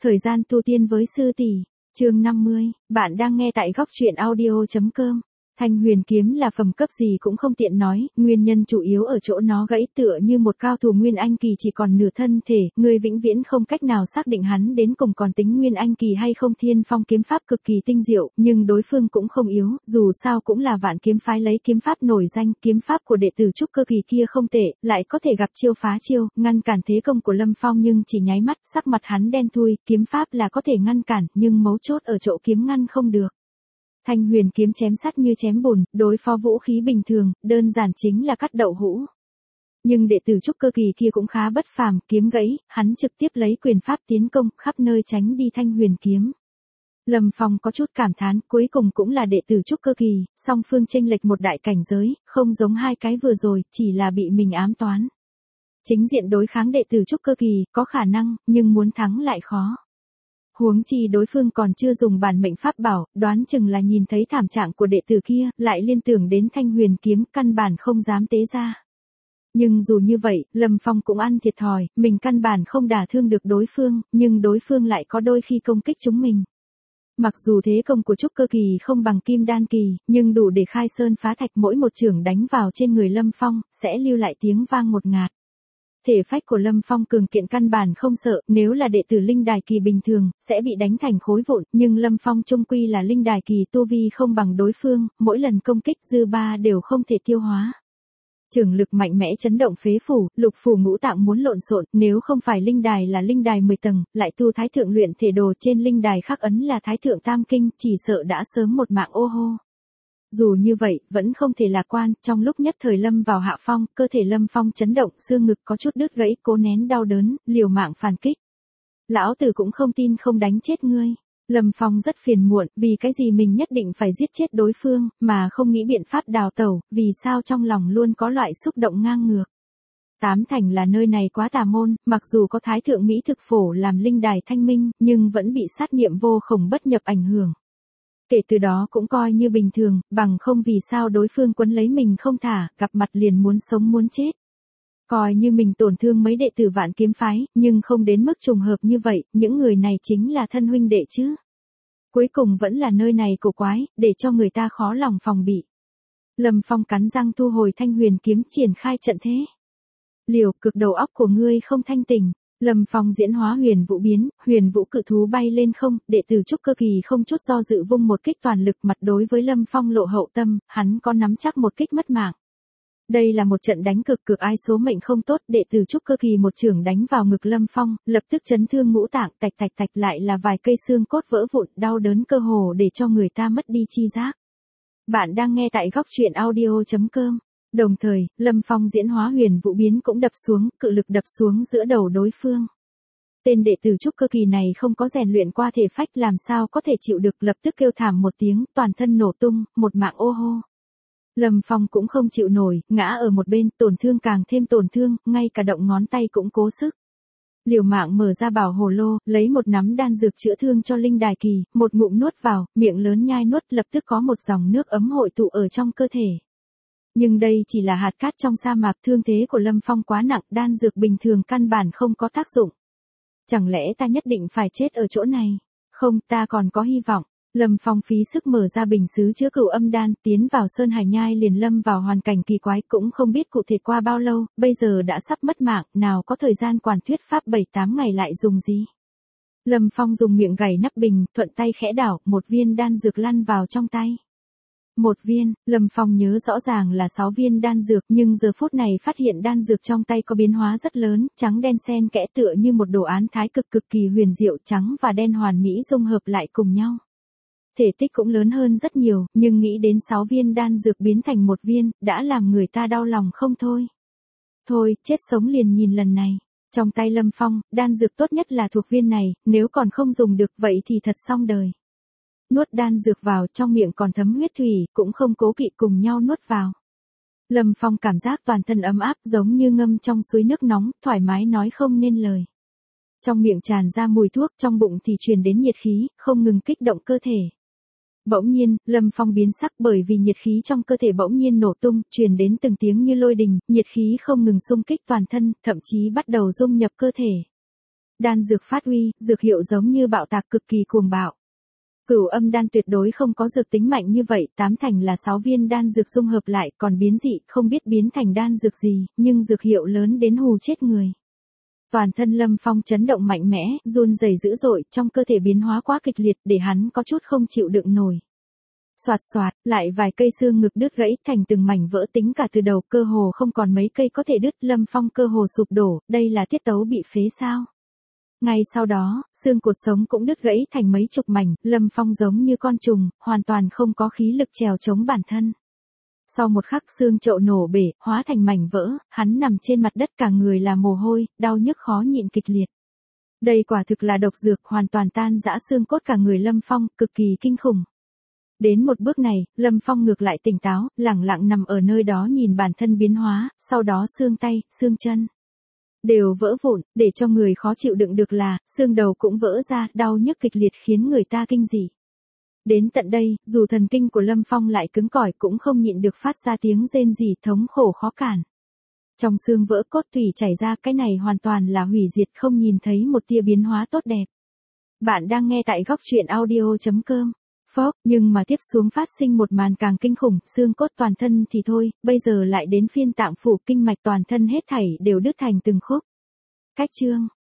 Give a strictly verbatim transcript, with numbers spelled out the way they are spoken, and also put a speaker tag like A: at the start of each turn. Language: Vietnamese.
A: Thời gian tu tiên với sư tỷ, chương năm mươi, bạn đang nghe tại góc truyện audio chấm com. Thanh huyền kiếm là phẩm cấp gì cũng không tiện nói, nguyên nhân chủ yếu ở chỗ nó gãy tựa như một cao thủ nguyên anh kỳ chỉ còn nửa thân thể, người vĩnh viễn không cách nào xác định hắn đến cùng còn tính nguyên anh kỳ hay không. Thiên phong kiếm pháp cực kỳ tinh diệu, nhưng đối phương cũng không yếu, dù sao cũng là vạn kiếm phái lấy kiếm pháp nổi danh, kiếm pháp của đệ tử trúc cơ kỳ kia không tệ, lại có thể gặp chiêu phá chiêu, ngăn cản thế công của Lâm Phong nhưng chỉ nháy mắt, sắc mặt hắn đen thui, kiếm pháp là có thể ngăn cản, nhưng mấu chốt ở chỗ kiếm ngăn không được. Thanh huyền kiếm chém sắt như chém bùn, đối phó vũ khí bình thường, đơn giản chính là cắt đậu hũ. Nhưng đệ tử trúc cơ kỳ kia cũng khá bất phàm, kiếm gãy, hắn trực tiếp lấy quyền pháp tiến công, khắp nơi tránh đi thanh huyền kiếm. Lâm Phong có chút cảm thán, cuối cùng cũng là đệ tử trúc cơ kỳ, song phương chênh lệch một đại cảnh giới, không giống hai cái vừa rồi, chỉ là bị mình ám toán. Chính diện đối kháng đệ tử trúc cơ kỳ, có khả năng, nhưng muốn thắng lại khó. Huống chi đối phương còn chưa dùng bản mệnh pháp bảo, đoán chừng là nhìn thấy thảm trạng của đệ tử kia, lại liên tưởng đến thanh huyền kiếm, căn bản không dám tế ra. Nhưng dù như vậy, Lâm Phong cũng ăn thiệt thòi, mình căn bản không đả thương được đối phương, nhưng đối phương lại có đôi khi công kích chúng mình. Mặc dù thế công của trúc cơ kỳ không bằng kim đan kỳ, nhưng đủ để khai sơn phá thạch, mỗi một chưởng đánh vào trên người Lâm Phong, sẽ lưu lại tiếng vang ngột ngạt. Thể phách của Lâm Phong cường kiện căn bản không sợ, nếu là đệ tử linh đài kỳ bình thường, sẽ bị đánh thành khối vụn, nhưng Lâm Phong chung quy là linh đài kỳ, tu vi không bằng đối phương, mỗi lần công kích dư ba đều không thể tiêu hóa. Chưởng lực mạnh mẽ chấn động phế phủ, lục phủ ngũ tạng muốn lộn xộn, nếu không phải linh đài là linh đài mười tầng, lại tu thái thượng luyện thể đồ, trên linh đài khắc ấn là thái thượng tam kinh, chỉ sợ đã sớm một mạng ô hô. Dù như vậy, vẫn không thể lạc quan, trong lúc nhất thời lâm vào hạ phong, cơ thể Lâm Phong chấn động, xương ngực có chút đứt gãy, cố nén đau đớn, liều mạng phản kích. Lão tử cũng không tin không đánh chết ngươi. Lâm Phong rất phiền muộn, vì cái gì mình nhất định phải giết chết đối phương, mà không nghĩ biện pháp đào tẩu, vì sao trong lòng luôn có loại xúc động ngang ngược. Tám thành là nơi này quá tà môn, mặc dù có thái thượng mỹ thực phổ làm linh đài thanh minh, nhưng vẫn bị sát niệm vô khổng bất nhập ảnh hưởng. Kể từ đó cũng coi như bình thường, bằng không vì sao đối phương quấn lấy mình không thả, gặp mặt liền muốn sống muốn chết. Coi như mình tổn thương mấy đệ tử vạn kiếm phái, nhưng không đến mức trùng hợp như vậy, những người này chính là thân huynh đệ chứ. Cuối cùng vẫn là nơi này cổ quái, để cho người ta khó lòng phòng bị. Lâm Phong cắn răng thu hồi thanh huyền kiếm, triển khai trận thế. Liều, cực đầu óc của ngươi không thanh tỉnh. Lâm Phong diễn hóa huyền vũ biến, huyền vũ cự thú bay lên không, đệ tử trúc cơ kỳ không chút do dự vung một kích toàn lực, mặt đối với Lâm Phong lộ hậu tâm, hắn có nắm chắc một kích mất mạng. Đây là một trận đánh cực cực ai số mệnh không tốt, đệ tử trúc cơ kỳ một chưởng đánh vào ngực Lâm Phong, lập tức chấn thương ngũ tạng, tạch tạch tạch, lại là vài cây xương cốt vỡ vụn, đau đớn cơ hồ để cho người ta mất đi chi giác. Bạn đang nghe tại góc truyện audio chấm com. Đồng thời, Lâm Phong diễn hóa huyền vũ biến cũng đập xuống, cự lực đập xuống giữa đầu đối phương. Tên đệ tử trúc cơ kỳ này không có rèn luyện qua thể phách, làm sao có thể chịu được, lập tức kêu thảm một tiếng, toàn thân nổ tung, một mạng ô hô. Lâm Phong cũng không chịu nổi, ngã ở một bên, tổn thương càng thêm tổn thương, ngay cả động ngón tay cũng cố sức. Liều mạng mở ra bảo hồ lô, lấy một nắm đan dược chữa thương cho linh đài kỳ, một ngụm nuốt vào, miệng lớn nhai nuốt, lập tức có một dòng nước ấm hội tụ ở trong cơ thể. Nhưng đây chỉ là hạt cát trong sa mạc, thương thế của Lâm Phong quá nặng, đan dược bình thường căn bản không có tác dụng. Chẳng lẽ ta nhất định phải chết ở chỗ này? Không, ta còn có hy vọng. Lâm Phong phí sức mở ra bình sứ chứa cửu âm đan, tiến vào sơn hải nhai liền lâm vào hoàn cảnh kỳ quái, cũng không biết cụ thể qua bao lâu, bây giờ đã sắp mất mạng, nào có thời gian quản thuyết pháp bảy tám ngày lại dùng gì. Lâm Phong dùng miệng gảy nắp bình, thuận tay khẽ đảo, một viên đan dược lăn vào trong tay. Một viên, Lâm Phong nhớ rõ ràng là sáu viên đan dược, nhưng giờ phút này phát hiện đan dược trong tay có biến hóa rất lớn, trắng đen xen kẽ tựa như một đồ án thái cực cực kỳ huyền diệu, trắng và đen hoàn mỹ dung hợp lại cùng nhau. Thể tích cũng lớn hơn rất nhiều, nhưng nghĩ đến sáu viên đan dược biến thành một viên, đã làm người ta đau lòng không thôi. Thôi, chết sống liền nhìn lần này. Trong tay Lâm Phong, đan dược tốt nhất là thuộc viên này, nếu còn không dùng được vậy thì thật xong đời. Nuốt đan dược vào, trong miệng còn thấm huyết thủy, cũng không cố kỵ cùng nhau nuốt vào. Lâm Phong cảm giác toàn thân ấm áp, giống như ngâm trong suối nước nóng, thoải mái nói không nên lời. Trong miệng tràn ra mùi thuốc, trong bụng thì truyền đến nhiệt khí, không ngừng kích động cơ thể. Bỗng nhiên, Lâm Phong biến sắc bởi vì nhiệt khí trong cơ thể bỗng nhiên nổ tung, truyền đến từng tiếng như lôi đình, nhiệt khí không ngừng xung kích toàn thân, thậm chí bắt đầu dung nhập cơ thể. Đan dược phát uy, dược hiệu giống như bạo tạc cực kỳ cuồng bạo. Cửu âm đan tuyệt đối không có dược tính mạnh như vậy, tám thành là sáu viên đan dược dung hợp lại, còn biến dị, không biết biến thành đan dược gì, nhưng dược hiệu lớn đến hù chết người. Toàn thân Lâm Phong chấn động mạnh mẽ, run rẩy dữ dội, trong cơ thể biến hóa quá kịch liệt để hắn có chút không chịu đựng nổi. Soạt soạt, lại vài cây xương ngực đứt gãy thành từng mảnh vỡ, tính cả từ đầu cơ hồ không còn mấy cây có thể đứt, Lâm Phong cơ hồ sụp đổ, đây là tiết tấu bị phế sao? Ngay sau đó, xương cột sống cũng đứt gãy thành mấy chục mảnh, Lâm Phong giống như con trùng, hoàn toàn không có khí lực trèo chống bản thân. Sau một khắc xương chậu nổ bể, hóa thành mảnh vỡ, hắn nằm trên mặt đất cả người là mồ hôi, đau nhức khó nhịn kịch liệt. Đây quả thực là độc dược, hoàn toàn tan rã xương cốt cả người Lâm Phong, cực kỳ kinh khủng. Đến một bước này, Lâm Phong ngược lại tỉnh táo, lẳng lặng nằm ở nơi đó nhìn bản thân biến hóa, sau đó xương tay, xương chân đều vỡ vụn, để cho người khó chịu đựng được là, xương đầu cũng vỡ ra, đau nhức kịch liệt khiến người ta kinh dị. Đến tận đây, dù thần kinh của Lâm Phong lại cứng cỏi cũng không nhịn được phát ra tiếng rên rỉ thống khổ khó cản. Trong xương vỡ cốt tủy chảy ra, cái này hoàn toàn là hủy diệt, không nhìn thấy một tia biến hóa tốt đẹp. Bạn đang nghe tại góc truyện audio chấm com. Phốc, nhưng mà tiếp xuống phát sinh một màn càng kinh khủng, xương cốt toàn thân thì thôi, bây giờ lại đến phiên tạng phủ, kinh mạch toàn thân hết thảy đều đứt thành từng khúc. Cách chương